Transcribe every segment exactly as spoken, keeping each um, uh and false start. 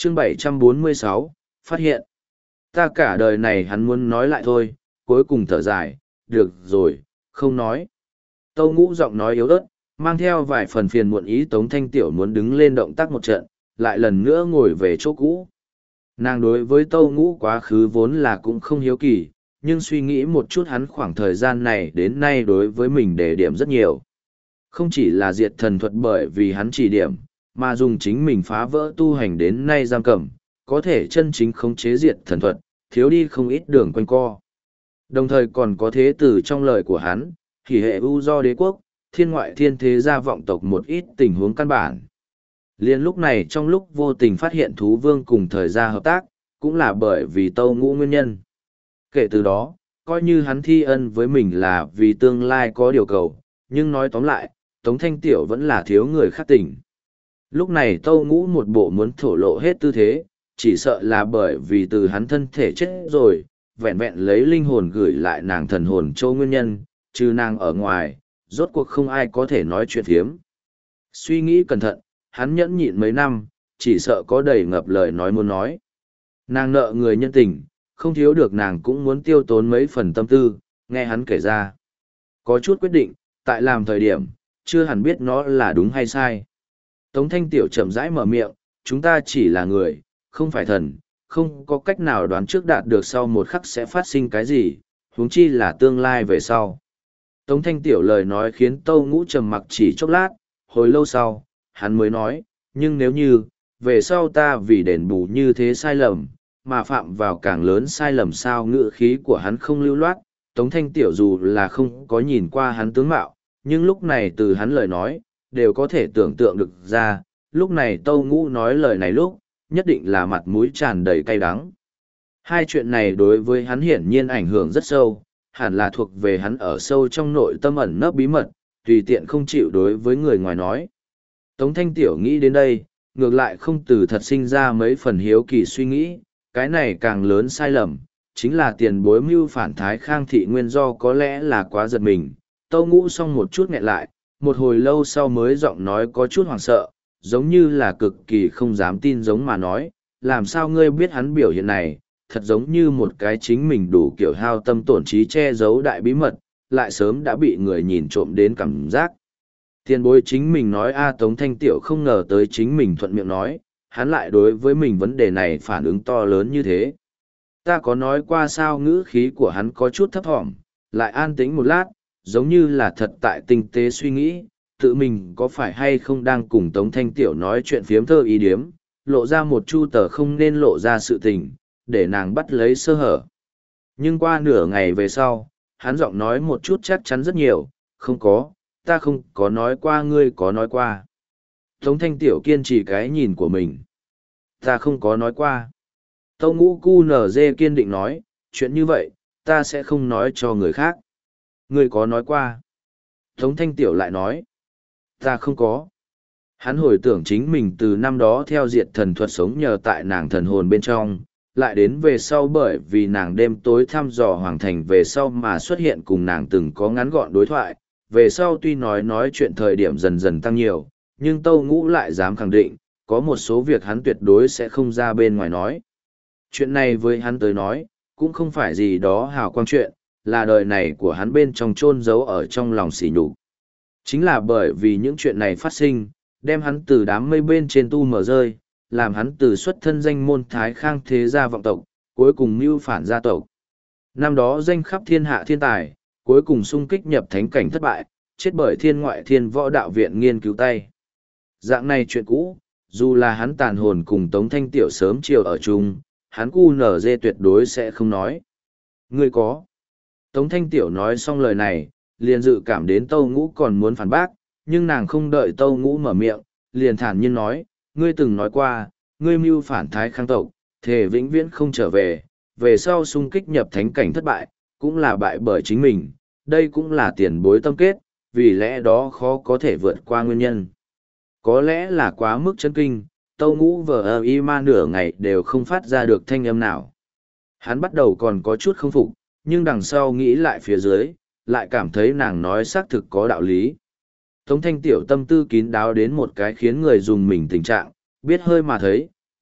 chương bảy trăm bốn mươi sáu, phát hiện. Ta cả đời này hắn muốn nói lại thôi, cuối cùng thở dài, được rồi, không nói. Tâu Ngũ giọng nói yếu ớt, mang theo vài phần phiền muộn ý. Tống Thanh Tiểu muốn đứng lên động tác một trận, lại lần nữa ngồi về chỗ cũ. Nàng đối với Tâu Ngũ quá khứ vốn là cũng không hiếu kỳ, nhưng suy nghĩ một chút hắn khoảng thời gian này đến nay đối với mình đề điểm rất nhiều. Không chỉ là diệt thần thuật bởi vì hắn chỉ điểm, mà dùng chính mình phá vỡ tu hành đến nay giam cầm, có thể chân chính khống chế diệt thần thuật, thiếu đi không ít đường quanh co. Đồng thời còn có thế từ trong lời của hắn, thì hệ ưu do đế quốc, thiên ngoại thiên thế gia vọng tộc một ít tình huống căn bản. Liên lúc này trong lúc vô tình phát hiện thú vương cùng thời gia hợp tác, cũng là bởi vì Tâu Ngũ nguyên nhân. Kể từ đó, coi như hắn thi ân với mình là vì tương lai có điều cầu, nhưng nói tóm lại, Tống Thanh Tiểu vẫn là thiếu người khác tỉnh. Lúc này Tâu Ngũ một bộ muốn thổ lộ hết tư thế, chỉ sợ là bởi vì từ hắn thân thể chết rồi, vẹn vẹn lấy linh hồn gửi lại nàng thần hồn châu nguyên nhân, trừ nàng ở ngoài, rốt cuộc không ai có thể nói chuyện thiếm. Suy nghĩ cẩn thận, hắn nhẫn nhịn mấy năm, chỉ sợ có đầy ngập lời nói muốn nói. Nàng nợ người nhân tình, không thiếu được nàng cũng muốn tiêu tốn mấy phần tâm tư, nghe hắn kể ra. Có chút quyết định, tại làm thời điểm, chưa hẳn biết nó là đúng hay sai. Tống Thanh Tiểu chậm rãi mở miệng, chúng ta chỉ là người, không phải thần, không có cách nào đoán trước đạt được sau một khắc sẽ phát sinh cái gì, huống chi là tương lai về sau. Tống Thanh Tiểu lời nói khiến Tâu Ngũ trầm mặc chỉ chốc lát, hồi lâu sau, hắn mới nói, nhưng nếu như, về sau ta vì đền bù như thế sai lầm, mà phạm vào càng lớn sai lầm sao ngữ khí của hắn không lưu loát, Tống Thanh Tiểu dù là không có nhìn qua hắn tướng mạo, nhưng lúc này từ hắn lời nói, đều có thể tưởng tượng được ra, lúc này Tâu Ngũ nói lời này lúc, nhất định là mặt mũi tràn đầy cay đắng. Hai chuyện này đối với hắn hiển nhiên ảnh hưởng rất sâu, hẳn là thuộc về hắn ở sâu trong nội tâm ẩn nấp bí mật, tùy tiện không chịu đối với người ngoài nói. Tống Thanh Tiểu nghĩ đến đây, ngược lại không từ thật sinh ra mấy phần hiếu kỳ suy nghĩ, cái này càng lớn sai lầm, chính là tiền bối mưu phản Thái Khang thị nguyên do có lẽ là quá giật mình. Tâu Ngũ xong một chút nghẹn lại, một hồi lâu sau mới giọng nói có chút hoảng sợ, giống như là cực kỳ không dám tin giống mà nói, làm sao ngươi biết hắn biểu hiện này, thật giống như một cái chính mình đủ kiểu hao tâm tổn trí che giấu đại bí mật, lại sớm đã bị người nhìn trộm đến cảm giác. Tiền bối chính mình nói a Tống Thanh Tiểu không ngờ tới chính mình thuận miệng nói, hắn lại đối với mình vấn đề này phản ứng to lớn như thế. Ta có nói qua sao ngữ khí của hắn có chút thấp thỏm, lại an tĩnh một lát, giống như là thật tại tinh tế suy nghĩ, tự mình có phải hay không đang cùng Tống Thanh Tiểu nói chuyện phiếm thơ ý điếm, lộ ra một chu tờ không nên lộ ra sự tình, để nàng bắt lấy sơ hở. Nhưng qua nửa ngày về sau, hắn giọng nói một chút chắc chắn rất nhiều, không có, ta không có nói qua ngươi có nói qua. Tống Thanh Tiểu kiên trì cái nhìn của mình. Ta không có nói qua. Tâu Ngũ cu nở dê kiên định nói, chuyện như vậy, ta sẽ không nói cho người khác. Ngươi có nói qua. Tống Thanh Tiểu lại nói, ta không có. Hắn hồi tưởng chính mình từ năm đó theo diệt thần thuật sống nhờ tại nàng thần hồn bên trong, lại đến về sau bởi vì nàng đêm tối thăm dò hoàng thành về sau mà xuất hiện cùng nàng từng có ngắn gọn đối thoại, về sau tuy nói nói chuyện thời điểm dần dần tăng nhiều, nhưng Tâu Ngũ lại dám khẳng định, có một số việc hắn tuyệt đối sẽ không ra bên ngoài nói. Chuyện này với hắn tới nói, cũng không phải gì đó hào quang chuyện, là đời này của hắn bên trong chôn giấu ở trong lòng sỉ nhục. Chính là bởi vì những chuyện này phát sinh, đem hắn từ đám mây bên trên tu mở rơi, làm hắn từ xuất thân danh môn Thái Khang thế gia vọng tộc, cuối cùng mưu phản gia tộc. Năm đó danh khắp thiên hạ thiên tài, cuối cùng xung kích nhập thánh cảnh thất bại, chết bởi thiên ngoại thiên võ đạo viện nghiên cứu tay. Dạng này chuyện cũ, dù là hắn tàn hồn cùng Tống Thanh Tiểu sớm chiều ở chung, hắn cu nở dê tuyệt đối sẽ không nói. Ngươi có. Tống Thanh Tiểu nói xong lời này, liền dự cảm đến Tâu Ngũ còn muốn phản bác, nhưng nàng không đợi Tâu Ngũ mở miệng, liền thản nhiên nói, ngươi từng nói qua, ngươi mưu phản Thái Khang tộc, thề vĩnh viễn không trở về, về sau xung kích nhập thánh cảnh thất bại, cũng là bại bởi chính mình, đây cũng là tiền bối tâm kết, vì lẽ đó khó có thể vượt qua nguyên nhân. Có lẽ là quá mức chấn kinh, Tâu Ngũ vờ ơ y ma nửa ngày đều không phát ra được thanh âm nào. Hắn bắt đầu còn có chút không phục, nhưng đằng sau nghĩ lại phía dưới, lại cảm thấy nàng nói xác thực có đạo lý. Tống Thanh Tiểu tâm tư kín đáo đến một cái khiến người dùng mình tình trạng, biết hơi mà thấy,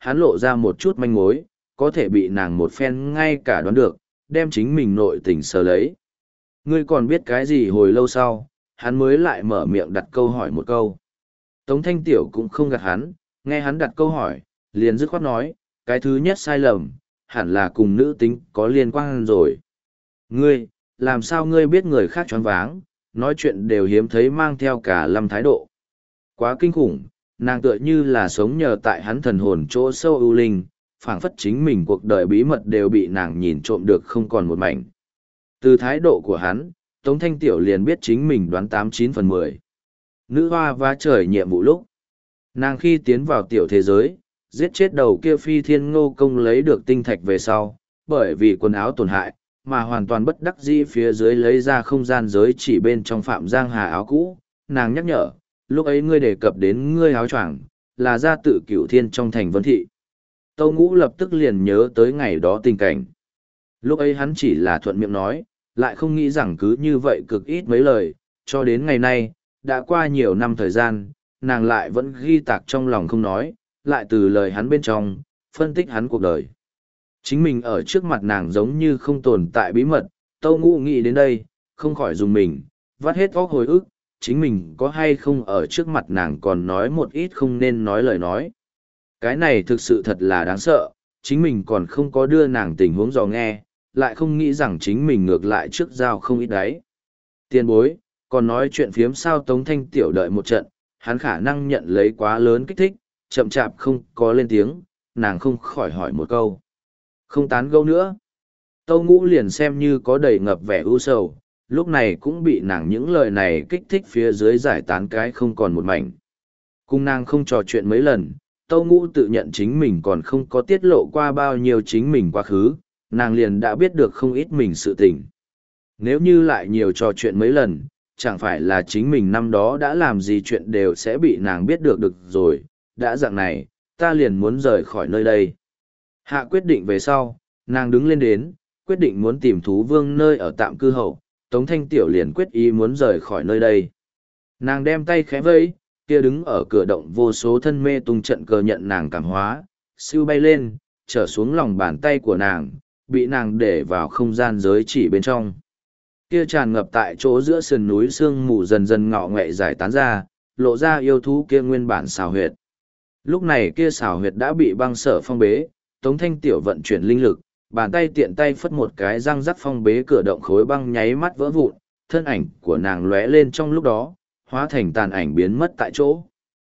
hắn lộ ra một chút manh mối, có thể bị nàng một phen ngay cả đoán được, đem chính mình nội tình sờ lấy. Ngươi còn biết cái gì? Hồi lâu sau, hắn mới lại mở miệng đặt câu hỏi một câu. Tống Thanh Tiểu cũng không gạt hắn, nghe hắn đặt câu hỏi, liền dứt khoát nói, cái thứ nhất sai lầm, hẳn là cùng nữ tính có liên quan rồi. Ngươi, làm sao ngươi biết người khác choáng váng, nói chuyện đều hiếm thấy mang theo cả lâm thái độ. Quá kinh khủng, nàng tựa như là sống nhờ tại hắn thần hồn chỗ sâu ưu linh, phảng phất chính mình cuộc đời bí mật đều bị nàng nhìn trộm được không còn một mảnh. Từ thái độ của hắn, Tống Thanh Tiểu liền biết chính mình đoán tám chín phần mười. Nữ hoa vá trời nhiệm vụ lúc. Nàng khi tiến vào tiểu thế giới, giết chết đầu kia phi thiên ngô công lấy được tinh thạch về sau, bởi vì quần áo tổn hại, mà hoàn toàn bất đắc dĩ phía dưới lấy ra không gian giới chỉ bên trong phạm giang hà áo cũ. Nàng nhắc nhở, lúc ấy ngươi đề cập đến ngươi áo choàng là ra tự cửu thiên trong thành Vân Thị. Tâu Ngũ lập tức liền nhớ tới ngày đó tình cảnh. Lúc ấy hắn chỉ là thuận miệng nói, lại không nghĩ rằng cứ như vậy cực ít mấy lời, cho đến ngày nay, đã qua nhiều năm thời gian, nàng lại vẫn ghi tạc trong lòng không nói, lại từ lời hắn bên trong, phân tích hắn cuộc đời. Chính mình ở trước mặt nàng giống như không tồn tại bí mật, Tâu Ngũ nghĩ đến đây, không khỏi dùng mình, vắt hết óc hồi ức, chính mình có hay không ở trước mặt nàng còn nói một ít không nên nói lời nói. Cái này thực sự thật là đáng sợ, chính mình còn không có đưa nàng tình huống dò nghe, lại không nghĩ rằng chính mình ngược lại trước giao không ít đấy. Tiên bối, còn nói chuyện phiếm sao? Tống Thanh Tiểu đợi một trận, hắn khả năng nhận lấy quá lớn kích thích, chậm chạp không có lên tiếng, nàng không khỏi hỏi một câu. Không tán gẫu nữa. Tâu Ngũ liền xem như có đầy ngập vẻ ưu sầu, lúc này cũng bị nàng những lời này kích thích phía dưới giải tán cái không còn một mảnh. Cùng nàng không trò chuyện mấy lần, Tâu Ngũ tự nhận chính mình còn không có tiết lộ qua bao nhiêu chính mình quá khứ, nàng liền đã biết được không ít mình sự tình. Nếu như lại nhiều trò chuyện mấy lần, chẳng phải là chính mình năm đó đã làm gì chuyện đều sẽ bị nàng biết được được rồi, đã dạng này, ta liền muốn rời khỏi nơi đây. Hạ quyết định về sau, nàng đứng lên đến, quyết định muốn tìm thú vương nơi ở tạm cư hậu, Tống Thanh Tiểu liền quyết ý muốn rời khỏi nơi đây. Nàng đem tay khẽ vẫy, kia đứng ở cửa động vô số thân mê tung trận cờ nhận nàng cảm hóa, siêu bay lên, trở xuống lòng bàn tay của nàng, bị nàng để vào không gian giới chỉ bên trong. Kia tràn ngập tại chỗ giữa sườn núi sương mù dần dần ngọ ngoẹ giải tán ra, lộ ra yêu thú kia nguyên bản xào huyệt. Lúc này kia xào huyệt đã bị băng sở phong bế, Tống Thanh Tiểu vận chuyển linh lực, bàn tay tiện tay phất một cái răng rắc phong bế cửa động khối băng nháy mắt vỡ vụn, thân ảnh của nàng lóe lên trong lúc đó, hóa thành tàn ảnh biến mất tại chỗ.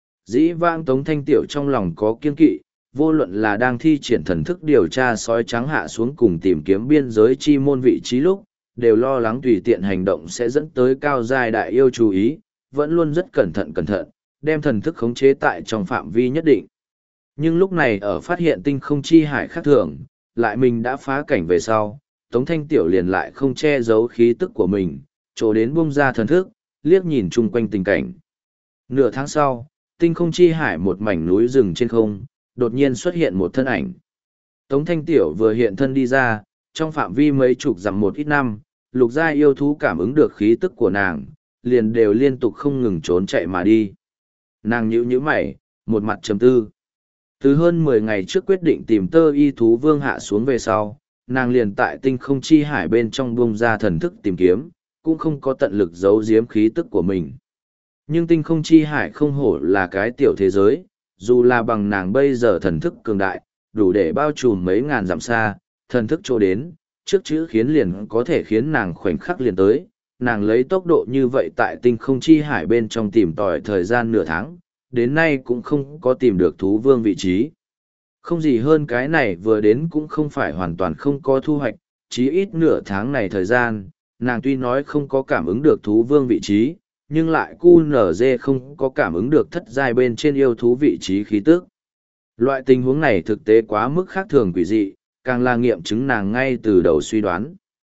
Dĩ vãng Tống Thanh Tiểu trong lòng có kiên kỵ, vô luận là đang thi triển thần thức điều tra sói trắng hạ xuống cùng tìm kiếm biên giới chi môn vị trí lúc, đều lo lắng tùy tiện hành động sẽ dẫn tới cao giai đại yêu chú ý, vẫn luôn rất cẩn thận cẩn thận, đem thần thức khống chế tại trong phạm vi nhất định. Nhưng lúc này ở phát hiện tinh không chi hải khác thường, lại mình đã phá cảnh về sau, Tống Thanh Tiểu liền lại không che giấu khí tức của mình, chỗ đến bung ra thần thức, liếc nhìn chung quanh tình cảnh. Nửa tháng sau, tinh không chi hải một mảnh núi rừng trên không, đột nhiên xuất hiện một thân ảnh. Tống Thanh Tiểu vừa hiện thân đi ra, trong phạm vi mấy chục dặm một ít năm, lục gia yêu thú cảm ứng được khí tức của nàng, liền đều liên tục không ngừng trốn chạy mà đi. Nàng nhíu nhíu mày, một mặt trầm tư. Từ hơn mười ngày trước quyết định tìm tơ y thú vương hạ xuống về sau, nàng liền tại tinh không chi hải bên trong buông ra thần thức tìm kiếm, cũng không có tận lực giấu giếm khí tức của mình. Nhưng tinh không chi hải không hổ là cái tiểu thế giới, dù là bằng nàng bây giờ thần thức cường đại, đủ để bao trùm mấy ngàn dặm xa, thần thức chỗ đến, trước chữ khiến liền có thể khiến nàng khoảnh khắc liền tới. Nàng lấy tốc độ như vậy tại tinh không chi hải bên trong tìm tòi thời gian nửa tháng, đến nay cũng không có tìm được thú vương vị trí. Không gì hơn cái này vừa đến cũng không phải hoàn toàn không có thu hoạch, chí ít nửa tháng này thời gian, nàng tuy nói không có cảm ứng được thú vương vị trí, nhưng lại cu nở dê không có cảm ứng được thất giai bên trên yêu thú vị trí khí tức. Loại tình huống này thực tế quá mức khác thường quỷ dị, càng là nghiệm chứng nàng ngay từ đầu suy đoán.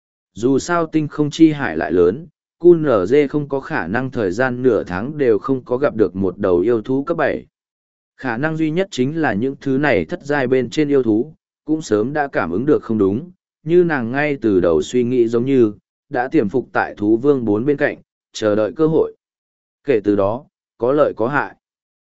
Dù sao tinh không chi hải lại lớn, cu nở dê không có khả năng thời gian nửa tháng đều không có gặp được một đầu yêu thú cấp bảy. Khả năng duy nhất chính là những thứ này thất giai bên trên yêu thú, cũng sớm đã cảm ứng được không đúng, như nàng ngay từ đầu suy nghĩ giống như, đã tiềm phục tại thú vương bốn bên cạnh, chờ đợi cơ hội. Kể từ đó, có lợi có hại.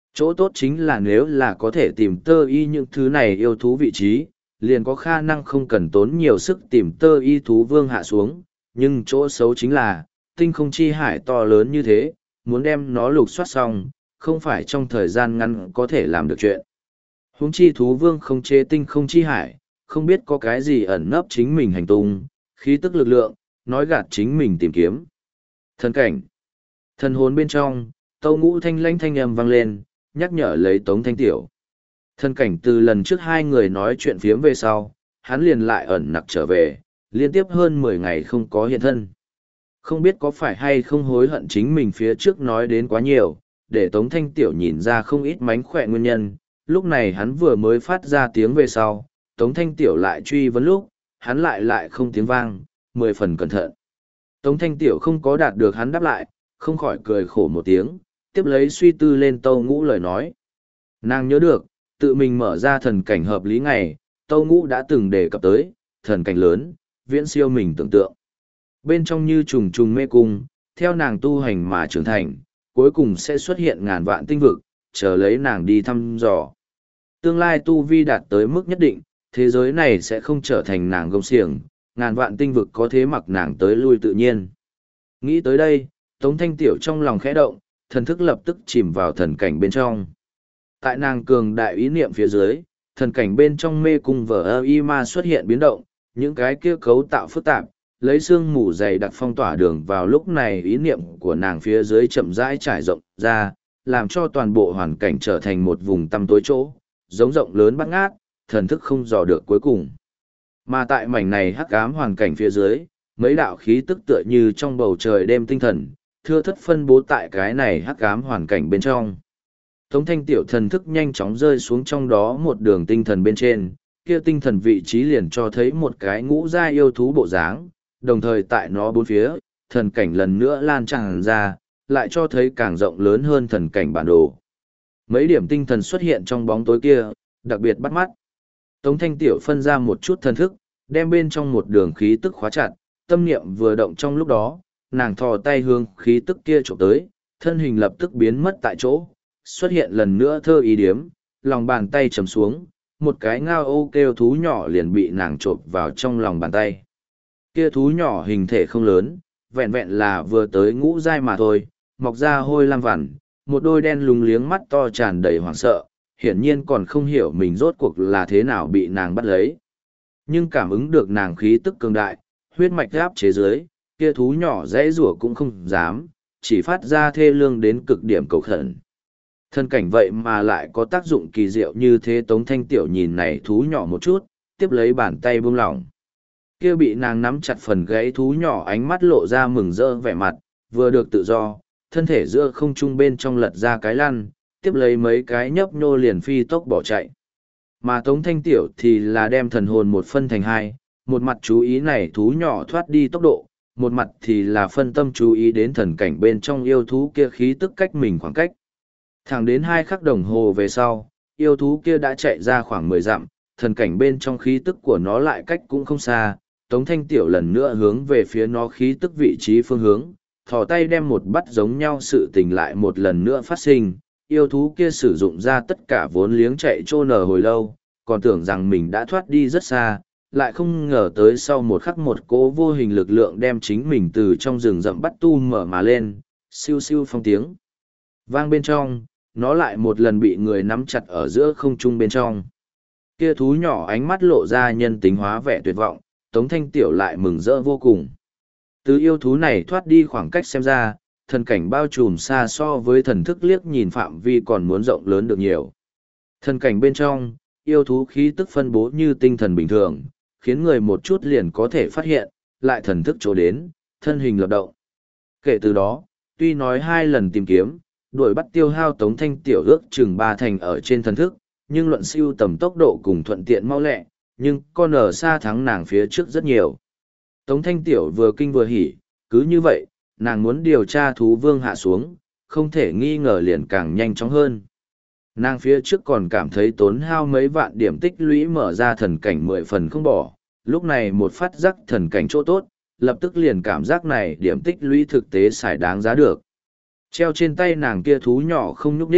Chỗ tốt chính là nếu là có thể tìm tơ y những thứ này yêu thú vị trí, liền có khả năng không cần tốn nhiều sức tìm tơ y thú vương hạ xuống, nhưng chỗ xấu chính là, tinh không chi hải to lớn như thế, muốn đem nó lục soát xong, không phải trong thời gian ngắn có thể làm được chuyện. Huống chi thú vương không chế tinh không chi hải, không biết có cái gì ẩn nấp chính mình hành tung, khí tức lực lượng, nói gạt chính mình tìm kiếm. Thần cảnh. Thần hồn bên trong, tâu ngũ thanh lãnh thanh âm vang lên, nhắc nhở lấy Tống Thanh Tiểu. Thần cảnh từ lần trước hai người nói chuyện phiếm về sau, hắn liền lại ẩn nặc trở về, liên tiếp hơn mười ngày không có hiện thân. Không biết có phải hay không hối hận chính mình phía trước nói đến quá nhiều, để Tống Thanh Tiểu nhìn ra không ít mánh khỏe nguyên nhân, lúc này hắn vừa mới phát ra tiếng về sau, Tống Thanh Tiểu lại truy vấn lúc, hắn lại lại không tiếng vang, mười phần cẩn thận. Tống Thanh Tiểu không có đạt được hắn đáp lại, không khỏi cười khổ một tiếng, tiếp lấy suy tư lên Tâu Ngũ lời nói. Nàng nhớ được, tự mình mở ra thần cảnh hợp lý ngày, Tâu Ngũ đã từng đề cập tới, thần cảnh lớn, viễn siêu mình tưởng tượng. Bên trong như trùng trùng mê cung, theo nàng tu hành mà trưởng thành, cuối cùng sẽ xuất hiện ngàn vạn tinh vực, chờ lấy nàng đi thăm dò. Tương lai tu vi đạt tới mức nhất định, thế giới này sẽ không trở thành nàng gông xiềng, ngàn vạn tinh vực có thế mặc nàng tới lui tự nhiên. Nghĩ tới đây, Tống Thanh Tiểu trong lòng khẽ động, thần thức lập tức chìm vào thần cảnh bên trong. Tại nàng cường đại ý niệm phía dưới, thần cảnh bên trong mê cung vở ơ y ma xuất hiện biến động, những cái kia cấu tạo phức tạp, lấy xương mù dày đặc phong tỏa đường vào lúc này ý niệm của nàng phía dưới chậm rãi trải rộng ra, làm cho toàn bộ hoàn cảnh trở thành một vùng tăm tối chỗ, giống rộng lớn bắt ngát, thần thức không dò được cuối cùng. Mà tại mảnh này hắc ám hoàn cảnh phía dưới, mấy đạo khí tức tựa như trong bầu trời đêm tinh thần, thưa thất phân bố tại cái này hắc ám hoàn cảnh bên trong. Tống Thanh Tiểu thần thức nhanh chóng rơi xuống trong đó một đường tinh thần bên trên, kia tinh thần vị trí liền cho thấy một cái ngũ giai yêu thú bộ dáng, đồng thời tại nó bốn phía, thần cảnh lần nữa lan tràn ra, lại cho thấy càng rộng lớn hơn thần cảnh bản đồ. Mấy điểm tinh thần xuất hiện trong bóng tối kia, đặc biệt bắt mắt. Tống Thanh Tiểu phân ra một chút thần thức, đem bên trong một đường khí tức khóa chặt, tâm niệm vừa động trong lúc đó, nàng thò tay hướng khí tức kia trộm tới, thân hình lập tức biến mất tại chỗ, xuất hiện lần nữa thơ ý điếm, lòng bàn tay chầm xuống, một cái ngao ô kêu thú nhỏ liền bị nàng trộm vào trong lòng bàn tay. Kia thú nhỏ hình thể không lớn, vẹn vẹn là vừa tới ngũ giai mà thôi, mọc ra hôi lam vằn, một đôi đen lúng liếng mắt to tràn đầy hoảng sợ, hiển nhiên còn không hiểu mình rốt cuộc là thế nào bị nàng bắt lấy. Nhưng cảm ứng được nàng khí tức cường đại, huyết mạch áp chế dưới, kia thú nhỏ dãy rủa cũng không dám, chỉ phát ra thê lương đến cực điểm cầu khẩn. Thân cảnh vậy mà lại có tác dụng kỳ diệu như thế. Tống Thanh Tiểu nhìn này thú nhỏ một chút, tiếp lấy bàn tay buông lỏng. Kia bị nàng nắm chặt phần gáy thú nhỏ ánh mắt lộ ra mừng rỡ vẻ mặt, vừa được tự do, thân thể giữa không trung bên trong lật ra cái lăn, tiếp lấy mấy cái nhấp nhô liền phi tốc bỏ chạy. Mà Tống Thanh Tiểu thì là đem thần hồn một phân thành hai, một mặt chú ý này thú nhỏ thoát đi tốc độ, một mặt thì là phân tâm chú ý đến thần cảnh bên trong yêu thú kia khí tức cách mình khoảng cách. Thẳng đến hai khắc đồng hồ về sau, yêu thú kia đã chạy ra khoảng mười dặm, thần cảnh bên trong khí tức của nó lại cách cũng không xa. Tống Thanh Tiểu lần nữa hướng về phía nó khí tức vị trí phương hướng, thò tay đem một bắt giống nhau sự tình lại một lần nữa phát sinh. Yêu thú kia sử dụng ra tất cả vốn liếng chạy trô nở hồi lâu, còn tưởng rằng mình đã thoát đi rất xa, lại không ngờ tới sau một khắc một cỗ vô hình lực lượng đem chính mình từ trong rừng rậm bắt tu mở mà lên, siêu siêu phong tiếng. Vang bên trong, nó lại một lần bị người nắm chặt ở giữa không trung bên trong. Kia thú nhỏ ánh mắt lộ ra nhân tính hóa vẻ tuyệt vọng, Tống Thanh Tiểu lại mừng rỡ vô cùng. Từ yêu thú này thoát đi khoảng cách xem ra, thần cảnh bao trùm xa so với thần thức liếc nhìn phạm vi còn muốn rộng lớn được nhiều. Thần cảnh bên trong, yêu thú khí tức phân bố như tinh thần bình thường, khiến người một chút liền có thể phát hiện, lại thần thức chỗ đến, thân hình lập động. Kể từ đó, tuy nói hai lần tìm kiếm, đuổi bắt tiêu hao Tống Thanh Tiểu ước chừng ba thành ở trên thần thức, nhưng luận siêu tầm tốc độ cùng thuận tiện mau lẹ, nhưng con ở xa thắng nàng phía trước rất nhiều. Tống Thanh Tiểu vừa kinh vừa hỉ, cứ như vậy, nàng muốn điều tra thú vương hạ xuống, không thể nghi ngờ liền càng nhanh chóng hơn. Nàng phía trước còn cảm thấy tốn hao mấy vạn điểm tích lũy mở ra thần cảnh mười phần không bỏ, lúc này một phát giác thần cảnh chỗ tốt, lập tức liền cảm giác này điểm tích lũy thực tế xài đáng giá được. Treo trên tay nàng kia thú nhỏ không nhúc đích,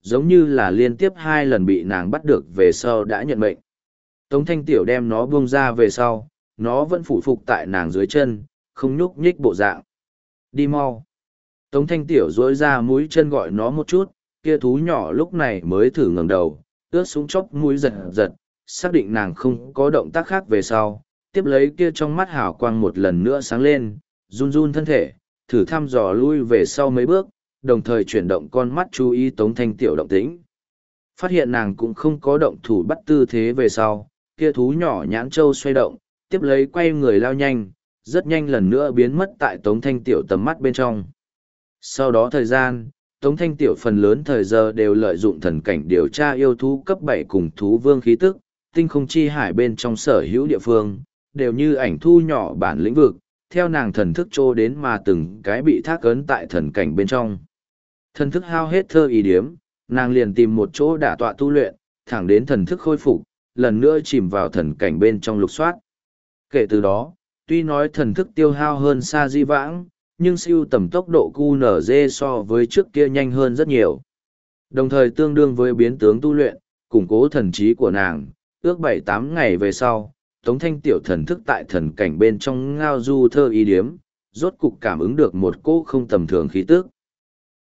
giống như là liên tiếp hai lần bị nàng bắt được về sau đã nhận mệnh. Tống Thanh Tiểu đem nó buông ra về sau, nó vẫn phủ phục tại nàng dưới chân, không nhúc nhích bộ dạng. Đi mau. Tống Thanh Tiểu dỗi ra mũi chân gọi nó một chút, kia thú nhỏ lúc này mới thử ngẩng đầu, ướt xuống chốc mũi giật giật, xác định nàng không có động tác khác về sau, tiếp lấy kia trong mắt hào quang một lần nữa sáng lên, run run thân thể, thử thăm dò lui về sau mấy bước, đồng thời chuyển động con mắt chú ý Tống Thanh Tiểu động tĩnh. Phát hiện nàng cũng không có động thủ bắt tư thế về sau, kia thú nhỏ nhãn châu xoay động, tiếp lấy quay người lao nhanh, rất nhanh lần nữa biến mất tại Tống Thanh Tiểu tầm mắt bên trong. Sau đó thời gian, Tống Thanh Tiểu phần lớn thời giờ đều lợi dụng thần cảnh điều tra yêu thú cấp bảy cùng thú vương khí tức, tinh không chi hải bên trong sở hữu địa phương, đều như ảnh thu nhỏ bản lĩnh vực, theo nàng thần thức trô đến mà từng cái bị thác ấn tại thần cảnh bên trong. Thần thức hao hết thơ ý điếm, nàng liền tìm một chỗ đả tọa tu luyện, thẳng đến thần thức khôi phục, lần nữa chìm vào thần cảnh bên trong lục soát. Kể từ đó, tuy nói thần thức tiêu hao hơn xa di vãng, nhưng siêu tầm tốc độ Q N Z so với trước kia nhanh hơn rất nhiều. Đồng thời tương đương với biến tướng tu luyện, củng cố thần trí của nàng, ước bảy tám ngày về sau, Tống Thanh Tiểu thần thức tại thần cảnh bên trong ngao du thơ ý điếm, rốt cục cảm ứng được một cỗ không tầm thường khí tức.